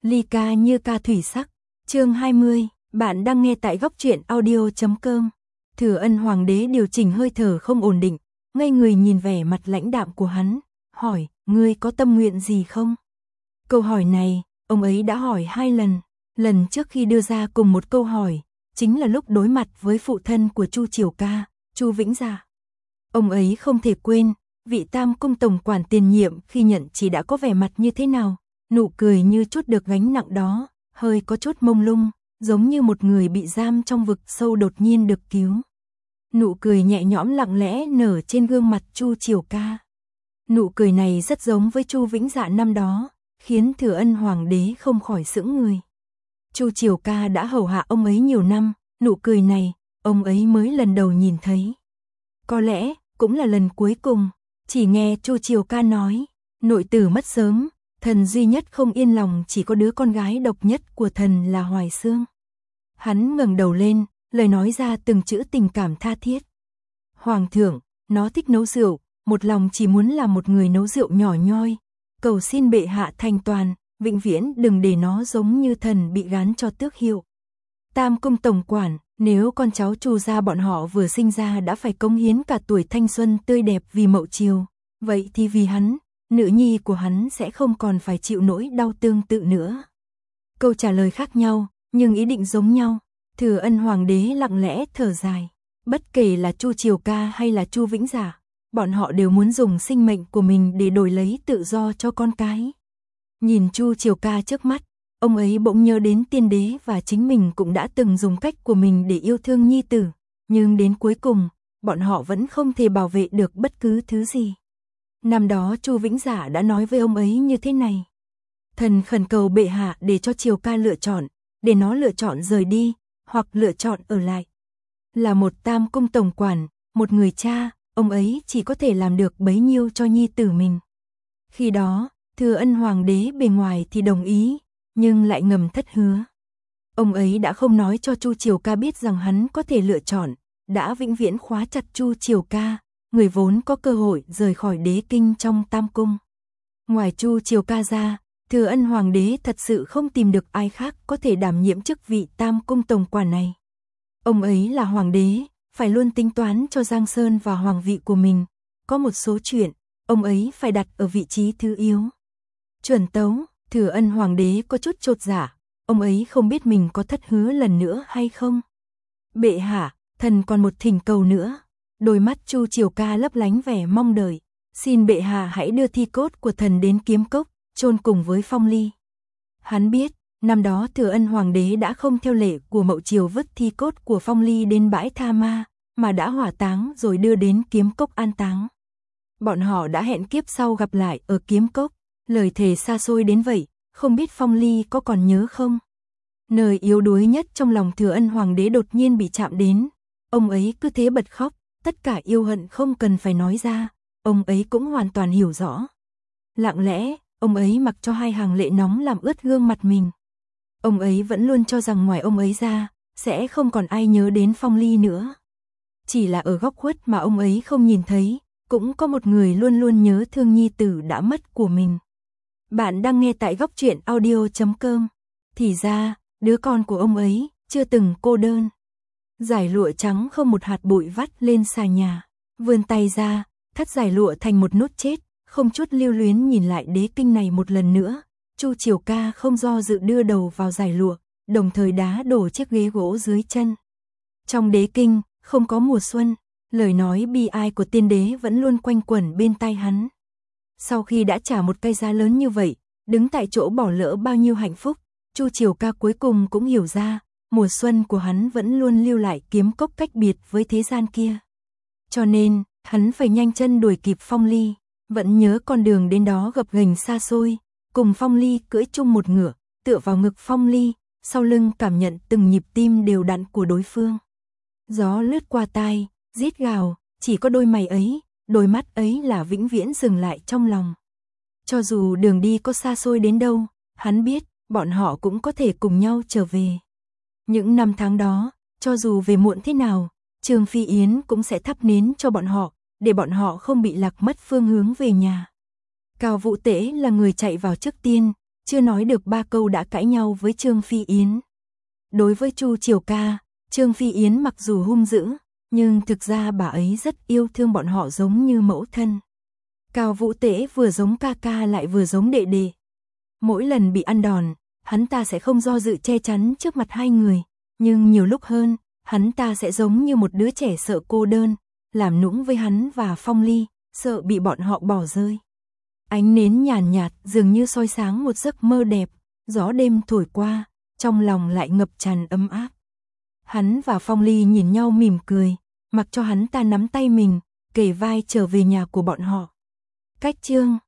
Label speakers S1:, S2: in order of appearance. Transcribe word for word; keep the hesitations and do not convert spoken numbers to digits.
S1: Ly ca như ca thủy sắc, chương hai mươi, bạn đang nghe tại góc truyện audio chấm com. Thừa Ân hoàng đế điều chỉnh hơi thở không ổn định, ngây người nhìn vẻ mặt lãnh đạm của hắn, hỏi, ngươi có tâm nguyện gì không? Câu hỏi này, ông ấy đã hỏi hai lần, lần trước khi đưa ra cùng một câu hỏi, chính là lúc đối mặt với phụ thân của Chu Triều Ca, Chu Vĩnh Dạ. Ông ấy không thể quên, vị Tam Cung tổng quản tiền nhiệm khi nhận chỉ đã có vẻ mặt như thế nào, nụ cười như chút được gánh nặng đó, hơi có chút mông lung, giống như một người bị giam trong vực sâu đột nhiên được cứu. Nụ cười nhẹ nhõm lặng lẽ nở trên gương mặt Chu Triều Ca. Nụ cười này rất giống với Chu Vĩnh Dạ năm đó, khiến Thừa Ân hoàng đế không khỏi sững người. Chu Triều Ca đã hầu hạ ông ấy nhiều năm, nụ cười này, ông ấy mới lần đầu nhìn thấy. Có lẽ, cũng là lần cuối cùng, chỉ nghe Chu Triều Ca nói, nội tử mất sớm, thần duy nhất không yên lòng chỉ có đứa con gái độc nhất của thần là Hoài Xương. Hắn ngẩng đầu lên, lời nói ra từng chữ tình cảm tha thiết. Hoàng thượng, nó thích nấu rượu, một lòng chỉ muốn là một người nấu rượu nhỏ nhoi, cầu xin bệ hạ thành toàn, vĩnh viễn đừng để nó giống như thần bị gán cho tước hiệu. Tam Cung tổng quản, nếu con cháu Chu gia bọn họ vừa sinh ra đã phải cống hiến cả tuổi thanh xuân tươi đẹp vì Mậu Triều, vậy thì vì hắn, nữ nhi của hắn sẽ không còn phải chịu nỗi đau tương tự nữa. Câu trả lời khác nhau, nhưng ý định giống nhau. Thừa Ân hoàng đế lặng lẽ thở dài, bất kể là Chu Triều Ca hay là Chu Vĩnh Dạ, bọn họ đều muốn dùng sinh mệnh của mình để đổi lấy tự do cho con cái. Nhìn Chu Triều Ca trước mắt, ông ấy bỗng nhớ đến tiên đế và chính mình cũng đã từng dùng cách của mình để yêu thương nhi tử, nhưng đến cuối cùng, bọn họ vẫn không thể bảo vệ được bất cứ thứ gì. Năm đó Chu Vĩnh Dạ đã nói với ông ấy như thế này: thần khẩn cầu bệ hạ để cho Triều Ca lựa chọn, để nó lựa chọn rời đi, hoặc lựa chọn ở lại. Là một Tam Cung tổng quản, một người cha, ông ấy chỉ có thể làm được bấy nhiêu cho nhi tử mình. Khi đó, Thừa Ân hoàng đế bề ngoài thì đồng ý, nhưng lại ngầm thất hứa. Ông ấy đã không nói cho Chu Triều Ca biết rằng hắn có thể lựa chọn, đã vĩnh viễn khóa chặt Chu Triều Ca, người vốn có cơ hội rời khỏi đế kinh trong Tam Cung. Ngoài Chu Triều Ca ra, Thừa Ân hoàng đế thật sự không tìm được ai khác có thể đảm nhiệm chức vị Tam Cung tổng quản này. Ông ấy là hoàng đế, phải luôn tính toán cho Giang Sơn và hoàng vị của mình. Có một số chuyện, ông ấy phải đặt ở vị trí thứ yếu. Chuẩn tấu, Thừa Ân hoàng đế có chút chột dạ, ông ấy không biết mình có thất hứa lần nữa hay không. Bệ hạ, thần còn một thỉnh cầu nữa. Đôi mắt Chu Triều Ca lấp lánh vẻ mong đợi, xin bệ hạ hãy đưa thi cốt của thần đến Kiếm Cốc, chôn cùng với Phong Ly. Hắn biết, năm đó Thừa Ân hoàng đế đã không theo lệ của Mậu Triều vứt thi cốt của Phong Ly đến bãi Tha Ma, mà đã hỏa táng rồi đưa đến Kiếm Cốc an táng. Bọn họ đã hẹn kiếp sau gặp lại ở Kiếm Cốc, lời thề xa xôi đến vậy, không biết Phong Ly có còn nhớ không? Nơi yếu đuối nhất trong lòng Thừa Ân hoàng đế đột nhiên bị chạm đến, ông ấy cứ thế bật khóc, tất cả yêu hận không cần phải nói ra, ông ấy cũng hoàn toàn hiểu rõ. Lặng lẽ, ông ấy mặc cho hai hàng lệ nóng làm ướt gương mặt mình. Ông ấy vẫn luôn cho rằng ngoài ông ấy ra, sẽ không còn ai nhớ đến Phong Ly nữa. Chỉ là ở góc khuất mà ông ấy không nhìn thấy, cũng có một người luôn luôn nhớ thương nhi tử đã mất của mình. Bạn đang nghe tại góc truyện audio chấm com. Thì ra, đứa con của ông ấy, chưa từng cô đơn. Giải lụa trắng không một hạt bụi vắt lên xà nhà. Vươn tay ra, thắt giải lụa thành một nút chết, không chút lưu luyến nhìn lại đế kinh này một lần nữa. Chu Triều Ca không do dự đưa đầu vào giải lụa, đồng thời đá đổ chiếc ghế gỗ dưới chân. Trong đế kinh, không có mùa xuân, lời nói bi ai của tiên đế vẫn luôn quanh quẩn bên tai hắn. Sau khi đã trả một cái giá lớn như vậy, đứng tại chỗ bỏ lỡ bao nhiêu hạnh phúc, Chu Triều Ca cuối cùng cũng hiểu ra, mùa xuân của hắn vẫn luôn lưu lại Kiếm Cốc cách biệt với thế gian kia. Cho nên, hắn phải nhanh chân đuổi kịp Phong Ly, vẫn nhớ con đường đến đó gập ghềnh xa xôi, cùng Phong Ly cưỡi chung một ngựa, tựa vào ngực Phong Ly, sau lưng cảm nhận từng nhịp tim đều đặn của đối phương. Gió lướt qua tai, rít gào, chỉ có đôi mày ấy, đôi mắt ấy là vĩnh viễn dừng lại trong lòng. Cho dù đường đi có xa xôi đến đâu, hắn biết, bọn họ cũng có thể cùng nhau trở về. Những năm tháng đó, cho dù về muộn thế nào, Trương Phi Yến cũng sẽ thắp nến cho bọn họ, để bọn họ không bị lạc mất phương hướng về nhà. Cao Vũ Tế là người chạy vào trước tiên, chưa nói được ba câu đã cãi nhau với Trương Phi Yến. Đối với Chu Triều ca, Trương Phi Yến mặc dù hung dữ, nhưng thực ra bà ấy rất yêu thương bọn họ giống như mẫu thân. Cao Vũ Tế vừa giống ca ca lại vừa giống đệ đệ. Mỗi lần bị ăn đòn, hắn ta sẽ không do dự che chắn trước mặt hai người, nhưng nhiều lúc hơn, hắn ta sẽ giống như một đứa trẻ sợ cô đơn, làm nũng với hắn và Phong Ly, sợ bị bọn họ bỏ rơi. Ánh nến nhàn nhạt, nhạt dường như soi sáng một giấc mơ đẹp, gió đêm thổi qua, trong lòng lại ngập tràn ấm áp. Hắn và Phong Ly nhìn nhau mỉm cười, mặc cho hắn ta nắm tay mình, kề vai trở về nhà của bọn họ. Cách chương